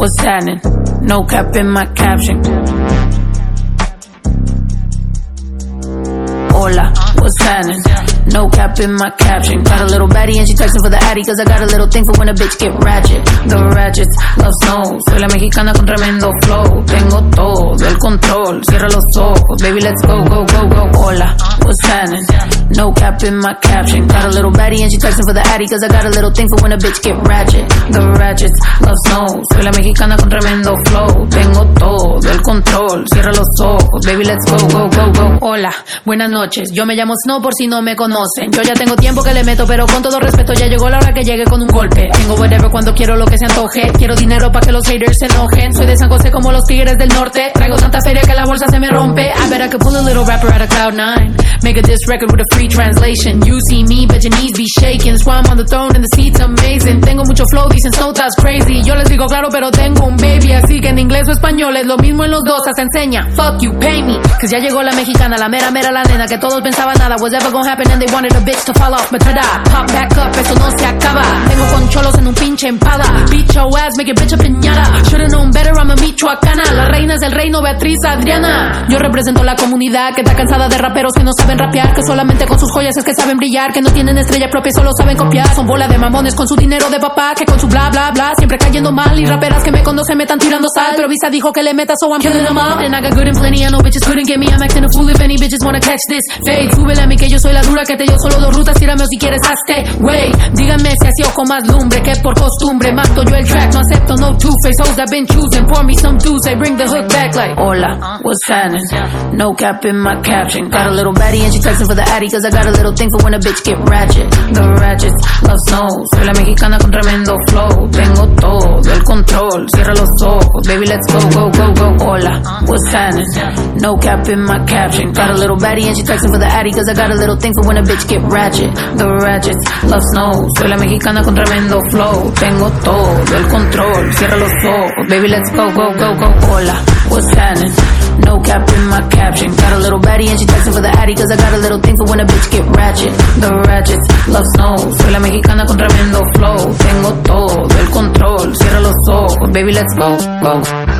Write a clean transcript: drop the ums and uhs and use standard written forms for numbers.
what's happening? No cap in my caption. Hola, what's happening? No cap in my caption. Got a little baddie and she texting for the addy, cause I got a little thing for when a bitch get ratchet. The ratchets love snow. Soy la mexicana con tremendo flow. Tengo todo el control. Cierra los ojos, baby, let's go, go, go, go. Hola, what's happening? No cap in my caption. Got a little baddie and she texting for the addy, cause I got a little thing for when a bitch get ratchet. The ratchets love snow. Soy la mexicana con tremendo flow. Tengo todo el control. Cierra los ojos, baby, let's go, go, go, go. Hola, buenas noches. Yo me llamo Snow por si no me conocen. Yo ya tengo tiempo que le meto, pero con todo respeto ya llegó la hora que llegue con un golpe. Tengo whatever cuando quiero lo que se antoje. Quiero dinero pa' que los haters se enojen. Soy de San José como los tigres del norte. Traigo tanta feria que la bolsa se me rompe. I bet I could pull a little rapper out of Cloud9. Make a diss record with a free translation. You see me, but your knees be shaking. That's why I'm on the throne and the seat's amazing. Tengo mucho flow, dicen Snow that's crazy. Yo les digo claro, pero tengo un baby. Así que en inglés o español es lo mismo en los dos. Se enseña, fuck you, pay me. Cause ya llegó la mexicana, la mera mera la nena. Que todos pensaban nada was ever gonna happen and they wanted a bitch to fall off. But tada, pop back up, eso no se acaba. Tengo con cholos en un pinche empada. Beat your ass, make it bitch a piñata. Should've known better, I'm a michoacana. La reina es el reino, Beatriz Adriana. Yo represento la comunidad que está cansada de raperos que no saben rapear. Que solamente con sus joyas es que saben brillar. Que no tienen estrella propia y solo saben copiar. Son bola de mamones con su dinero de papá. Que con su bla bla bla siempre cayendo mal. Y raperas que me conocen me están tirando sal. Pero Visa dijo que le meta, so I'm killing them all. And I got good and plenty, I know bitches couldn't get me. I'm acting a fool if any bitches wanna catch this fade. Súbele a mí que yo soy la dura, que te dio solo 2 rutas. Tírame o si quieres hazte, wey. Díganme si así o con más lumbre. Que por costumbre mato yo el track. No acepto no two-face hoes I've been choosing. Pour me some juice, I bring the hook back like hola, what's happening? No cap in my caption. Got a little baddie and she texting for the addy, cause I got a little thing for when a bitch get ratchet. The ratchets love snow. Soy la mexicana con tremendo flow. Tengo todo el control. Cierra los ojos, baby, let's go, go, go, go. Hola, what's happening? No cap in my caption. Got a little baddie and she texting for the addy, cause I got a little thing for when a bitch get ratchet. The ratchets love snow. Soy la mexicana con tremendo flow. Tengo todo el control. Cierra los ojos, baby, let's go, go, go, go. Hola, what's happening? No cap in my caption. Got a little baddie and she texting for the addy, cause I got a little thing for when a bitch get ratchet. The ratchets love snow. Soy la mexicana con tremendo flow. Tengo todo el control. Cierra los ojos, baby, let's go, go.